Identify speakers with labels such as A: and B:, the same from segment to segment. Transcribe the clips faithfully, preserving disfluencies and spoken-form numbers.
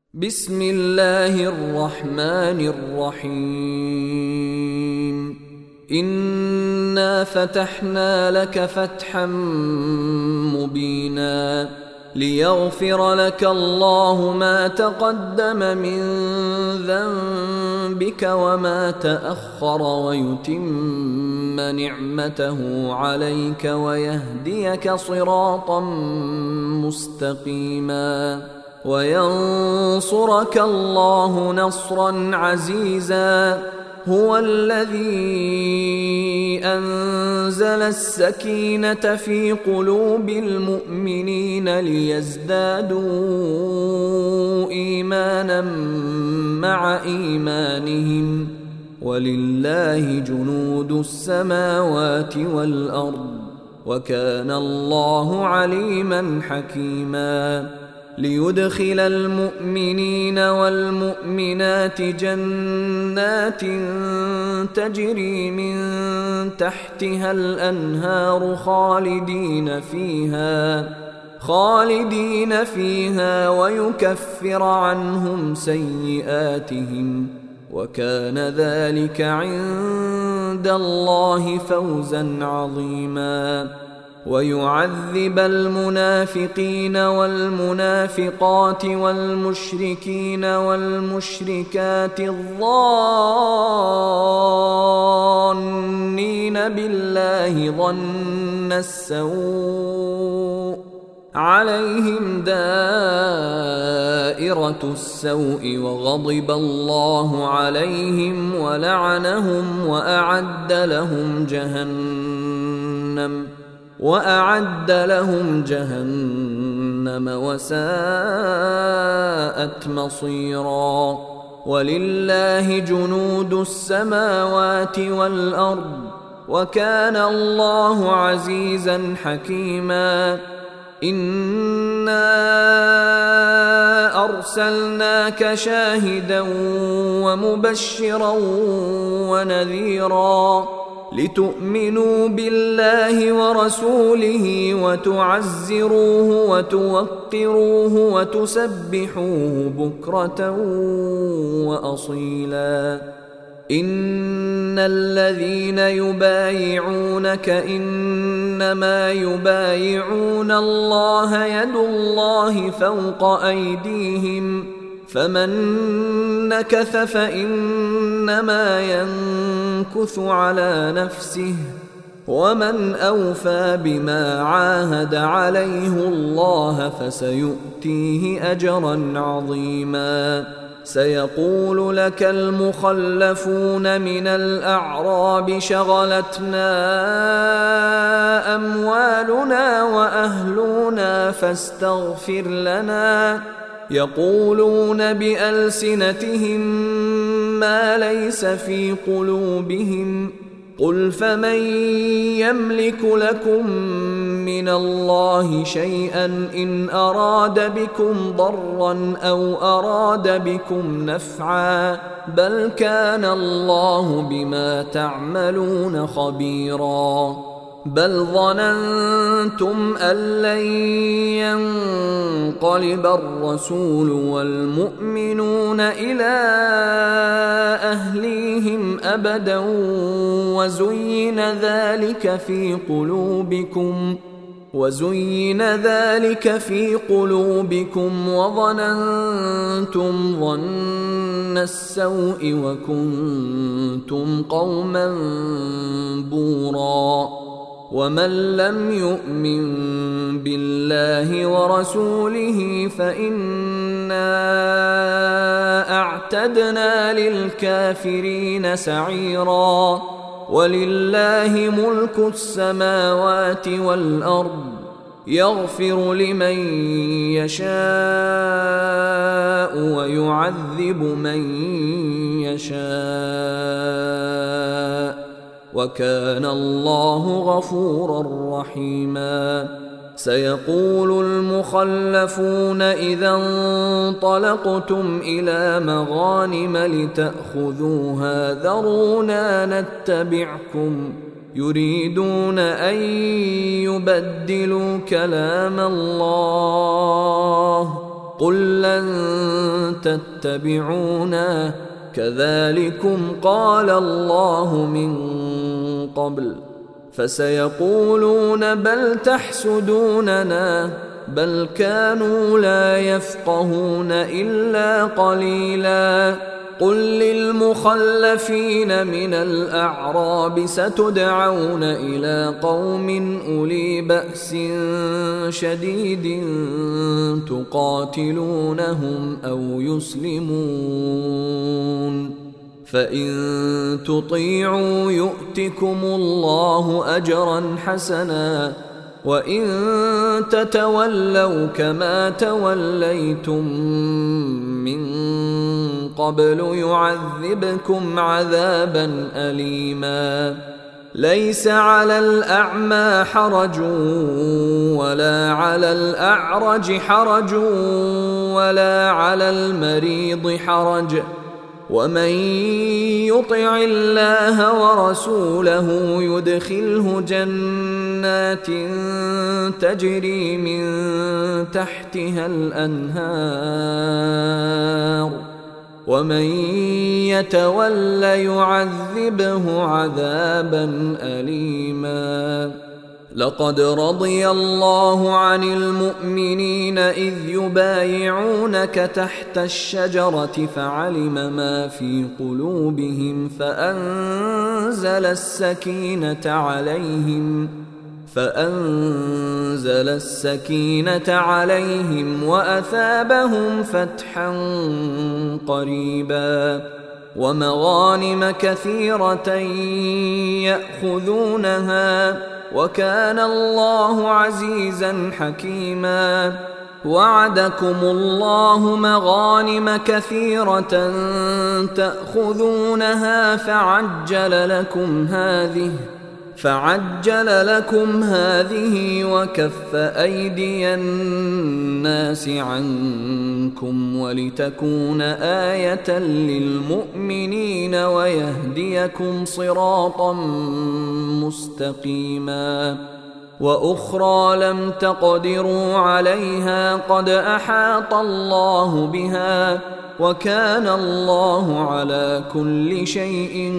A: بسم الله الرحمن الرحيم. إنا فتحنا لك فتحا مبينا ليغفر لك الله ما تقدم من ذنبك وما تأخر ويتم نعمته عليك ويهديك صراطا مستقيما وينصرك الله نصرا عزيزا. هو الذي أنزل السكينة في قلوب المؤمنين ليزدادوا إيمانا مع إيمانهم ولله جنود السماوات والأرض وكان الله عليما حكيما. ليدخل المؤمنين والمؤمنات جنات تجري من تحتها الأنهار خالدين فيها خالدين فيها ويكفر عنهم سيئاتهم وكان ذلك عند الله فوزا عظيما. ويعذب المنافقين والمنافقات والمشركين والمشركات الظانين بالله ظن السوء عليهم دائرة السوء وغضب الله عليهم ولعنهم وأعد لهم جهنم وأعد لهم جهنم وساءت مصيرا. ولله جنود السماوات والأرض وكان الله عزيزا حكيما. إنا أرسلناك شاهدا ومبشرا ونذيرا لتؤمنوا بالله ورسوله وتعزروه وتوقروه وتسبحوه بكرة وأصيلا. إن الذين يبايعونك إنما يبايعون الله يد الله فوق أيديهم فمن نكث فإنما ينكث على نفسه ومن أوفى بما عاهد عليه الله فسيؤتيه أجرا عظيما. سيقول لك المخلفون من الأعراب شغلتنا أموالنا وأهلنا فاستغفر لنا يقولون بألسنتهم ما ليس في قلوبهم قل فمن يملك لكم من الله شيئا إن أراد بكم ضرا أو أراد بكم نفعا بل كان الله بما تعملون خبيرا. بل ظننتم أن لن ينقلب الرسول والمؤمنون إلى أهليهم أبدا وزين ذلك في قلوبكم وزين ذلك في قلوبكم وظننتم ظن السوء وكنتم قوما بورا. ومن لم يؤمن بالله ورسوله فإنا أعتدنا للكافرين سعيرا. ولله ملك السماوات والأرض يغفر لمن يشاء ويعذب من يشاء وكان الله غفورا رحيما. سيقول المخلفون إذا انطلقتم إلى مغانم لتأخذوها ذرونا نتبعكم يريدون أن يبدلوا كلام الله قل لن تتبعونا كذلكم قال الله من قبل فسيقولون بل تحسدوننا بل كانوا لا يفقهون إلا قليلا قل للمخلفين من الأعراب ستدعون إلى قوم أولي بأس شديد تقاتلونهم أو يسلمون فإن تطيعوا يؤتكم الله أجرا حسنا وإن تتولوا كما توليتم من قبل يعذبكم عذابا أليما ليس على الأعمى حرج ولا على الأعرج حرج ولا على المريض حرج ومن يطع الله ورسوله يدخله جنات تجري من تحتها الأنهار ومن يتول يعذبه عذابا أليما لقد رضي الله عن المؤمنين إذ يبايعونك تحت الشجرة فعلم ما في قلوبهم فأنزل السكينة عليهم فأنزل السكينة عليهم وأثابهم فتحا قريبا ومغانم كثيرة يأخذونها وكان الله عزيزا حكيما وعدكم الله مغانم كثيرة تأخذونها فعجل لكم هذه فعجل لكم هذه وكف أيدي الناس عنكم ولتكون آية للمؤمنين ويهديكم صراطا مستقيما وأخرى لم تقدروا عليها قد أحاط الله بها وكان الله على كل شيء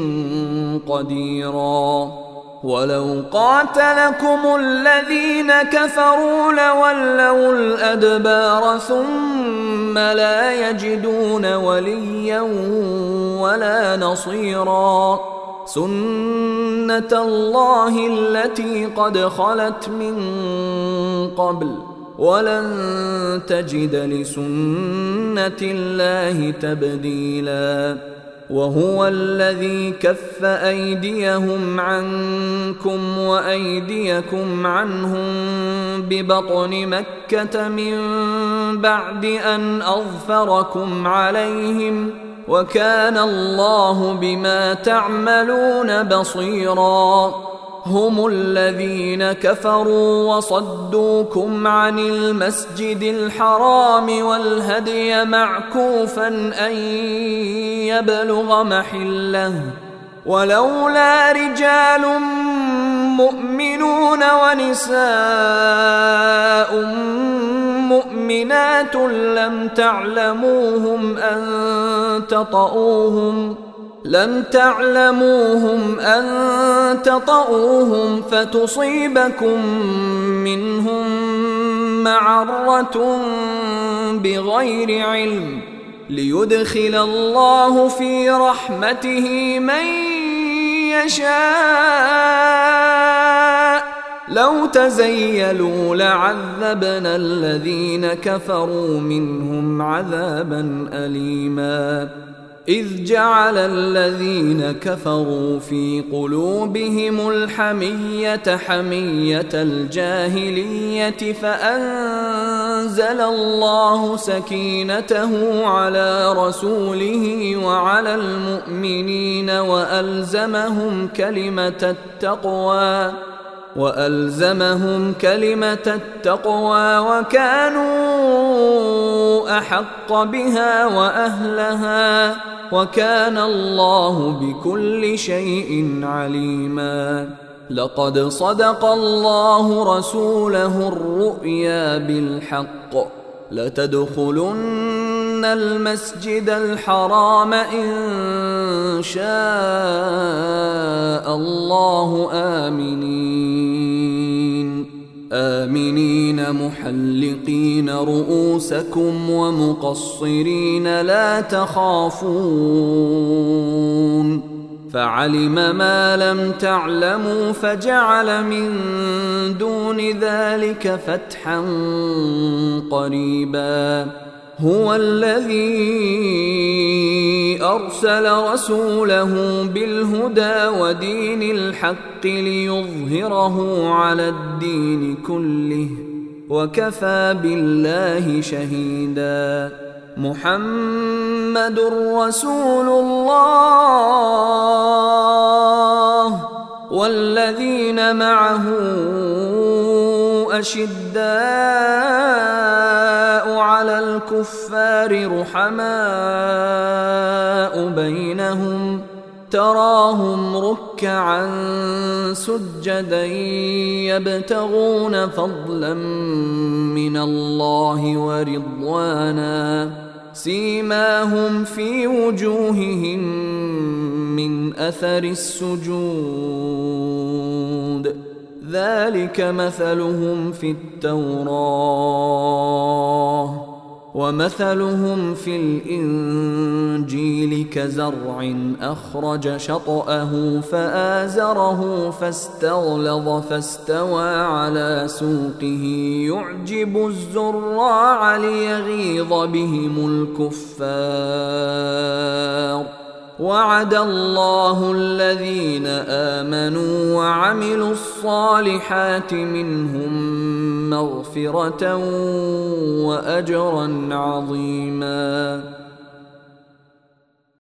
A: قديرا ولو قاتلكم الذين كفروا لولوا الأدبار ثم لا يجدون وليا ولا نصيرا سنة الله التي قد خلت من قبل ولن تجد لسنة الله تبديلا وهو الذي كف أيديهم عنكم وأيديكم عنهم ببطن مكة من بعد أن أظفركم عليهم وكان الله بما تعملون بصيرا هم الذين كفروا وصدوكم عن المسجد الحرام والهدي معكوفا أن يبلغ محله ولولا رجال مؤمنون ونساء مؤمنات لم تعلموهم أن تطؤوهم لم تعلموهم أن تطؤوهم فتصيبكم منهم معرة بغير علم ليدخل الله في رحمته من يشاء لو تزيلوا لعذبنا الذين كفروا منهم عذابا أليما إذ جعل الذين كفروا في قلوبهم الحمية حمية الجاهلية فأنزل الله سكينته على رسوله وعلى المؤمنين وألزمهم كلمة التقوى وألزمهم كلمة التقوى وكانوا أحق بها وأهلها وكان الله بكل شيء عليما لقد صدق الله رسوله الرؤيا بالحق لتدخلن المسجد الحرام إن شاء الله آمنين آمنين محلقين رؤوسكم ومقصرين لا تخافون فعلم ما لم تعلموا فجعل من دون ذلك فتحا قريبا هو الذي أرسل رسوله بالهدى ودين الحق ليظهره على الدين كله وكفى بالله شهيدا محمد رسول الله والذين معه أشداء على الكفار رحماء بينهم تراهم ركعا سجدا يبتغون فضلا من الله ورضوانا سيماهم في وجوههم من أثر السجود ذلك مثلهم في التوراة ومثلهم في الإنجيل كزرع أخرج شطأه فآزره فاستغلظ فاستوى على سوقه يعجب الزراع ليغيظ بهم الكفار وعد الله الذين آمنوا وعملوا الصالحات منهم مغفرة وأجرا عظيما.